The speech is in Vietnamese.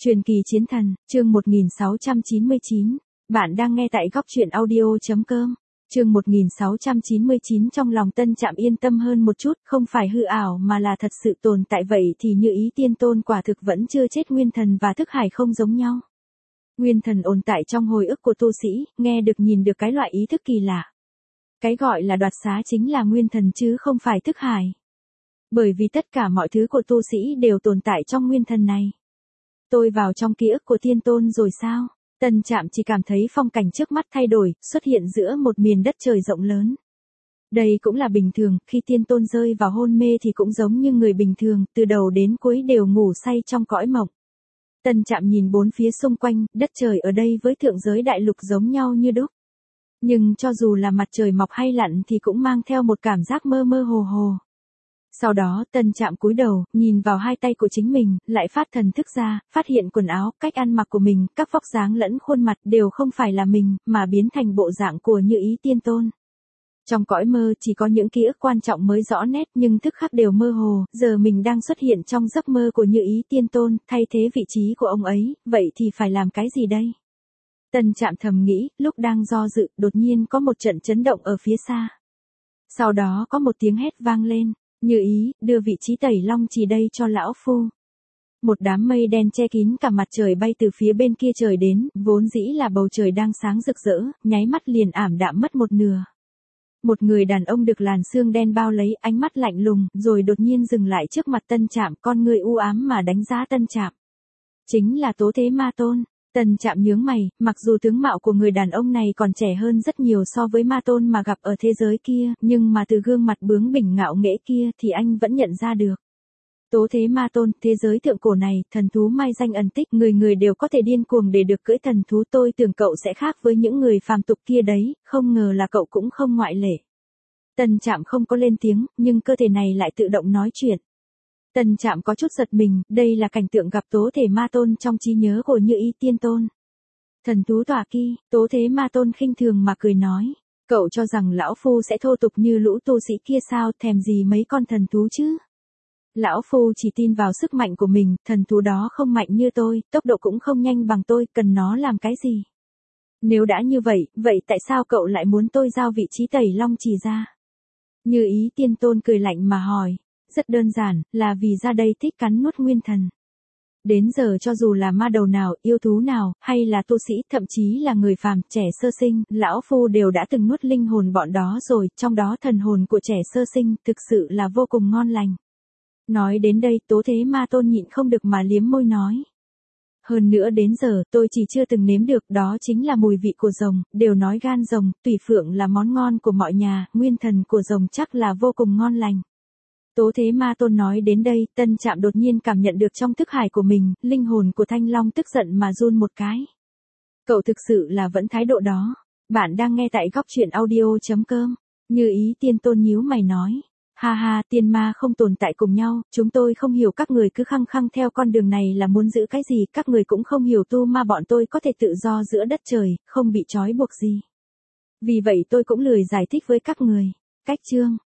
Truyền kỳ chiến thần, chương 1699. Bạn đang nghe tại góc truyện audio.com. Chương 1699. Trong lòng Tân Trạm yên tâm hơn một chút, không phải hư ảo mà là thật sự tồn tại. Vậy thì Như Ý Tiên Tôn quả thực vẫn chưa chết. Nguyên thần và thức hải không giống nhau. Nguyên thần ồn tại trong hồi ức của tu sĩ, nghe được nhìn được cái loại ý thức kỳ lạ. Cái gọi là đoạt xá chính là nguyên thần chứ không phải thức hải. Bởi vì tất cả mọi thứ của tu sĩ đều tồn tại trong nguyên thần này. Tôi vào trong ký ức của Tiên Tôn rồi sao? Tân Trạm chỉ cảm thấy phong cảnh trước mắt thay đổi, xuất hiện giữa một miền đất trời rộng lớn. Đây cũng là bình thường, khi Tiên Tôn rơi vào hôn mê thì cũng giống như người bình thường, từ đầu đến cuối đều ngủ say trong cõi mộng. Tân Trạm nhìn bốn phía xung quanh, đất trời ở đây với thượng giới đại lục giống nhau như đúc. Nhưng cho dù là mặt trời mọc hay lặn thì cũng mang theo một cảm giác mơ mơ hồ hồ. Sau đó Tân Trạm cúi đầu, nhìn vào hai tay của chính mình, lại phát thần thức ra, phát hiện quần áo, cách ăn mặc của mình, các vóc dáng lẫn khuôn mặt đều không phải là mình, mà biến thành bộ dạng của Như Ý Tiên Tôn. Trong cõi mơ chỉ có những ký ức quan trọng mới rõ nét nhưng thức khắc đều mơ hồ, giờ mình đang xuất hiện trong giấc mơ của Như Ý Tiên Tôn, thay thế vị trí của ông ấy, vậy thì phải làm cái gì đây? Tân Trạm thầm nghĩ, lúc đang do dự, đột nhiên có một trận chấn động ở phía xa. Sau đó có một tiếng hét vang lên. Như Ý, đưa vị trí tẩy long chỉ đây cho lão phu. Một đám mây đen che kín cả mặt trời bay từ phía bên kia trời đến, vốn dĩ là bầu trời đang sáng rực rỡ, nháy mắt liền ảm đạm mất một nửa. Một người đàn ông được làn sương đen bao lấy, ánh mắt lạnh lùng, rồi đột nhiên dừng lại trước mặt Tân Trạm, con người u ám mà đánh giá Tân Trạm. Chính là Tố Thế Ma Tôn. Tân Trạm nhướng mày, mặc dù tướng mạo của người đàn ông này còn trẻ hơn rất nhiều so với Ma Tôn mà gặp ở thế giới kia, nhưng mà từ gương mặt bướng bỉnh ngạo nghễ kia thì anh vẫn nhận ra được. Tố Thế Ma Tôn, thế giới thượng cổ này, thần thú mai danh ẩn tích, người người đều có thể điên cuồng để được cưỡi thần thú. Tôi tưởng cậu sẽ khác với những người phàm tục kia đấy, không ngờ là cậu cũng không ngoại lệ. Tân Trạm không có lên tiếng, nhưng cơ thể này lại tự động nói chuyện. Tân Trạm có chút giật mình, đây là cảnh tượng gặp Tố Thể Ma Tôn trong trí nhớ của Như Ý Tiên Tôn. Thần thú tọa kỳ, Tố Thế Ma Tôn khinh thường mà cười nói, cậu cho rằng lão phu sẽ thô tục như lũ tu sĩ kia sao, thèm gì mấy con thần thú chứ? Lão phu chỉ tin vào sức mạnh của mình, thần thú đó không mạnh như tôi, tốc độ cũng không nhanh bằng tôi, cần nó làm cái gì? Nếu đã như vậy, vậy tại sao cậu lại muốn tôi giao vị trí tẩy long chỉ ra? Như Ý Tiên Tôn cười lạnh mà hỏi. Rất đơn giản, là vì ra đây thích cắn nuốt nguyên thần. Đến giờ cho dù là ma đầu nào, yêu thú nào, hay là tu sĩ, thậm chí là người phàm, trẻ sơ sinh, lão phu đều đã từng nuốt linh hồn bọn đó rồi, trong đó thần hồn của trẻ sơ sinh, thực sự là vô cùng ngon lành. Nói đến đây, Tố Thế Ma Tôn nhịn không được mà liếm môi nói. Hơn nữa đến giờ, tôi chỉ chưa từng nếm được, đó chính là mùi vị của rồng, đều nói gan rồng, tùy phượng là món ngon của mọi nhà, nguyên thần của rồng chắc là vô cùng ngon lành. Tố Thế Ma Tôn nói đến đây, Tân Trạm đột nhiên cảm nhận được trong thức hải của mình, linh hồn của Thanh Long tức giận mà run một cái. Cậu thực sự là vẫn thái độ đó. Bạn đang nghe tại góc truyện audio.com. Như Ý Tiên Tôn nhíu mày nói. Ha ha, tiên ma không tồn tại cùng nhau, chúng tôi không hiểu các người cứ khăng khăng theo con đường này là muốn giữ cái gì, các người cũng không hiểu tu ma bọn tôi có thể tự do giữa đất trời, không bị trói buộc gì. Vì vậy tôi cũng lười giải thích với các người. Cách chương.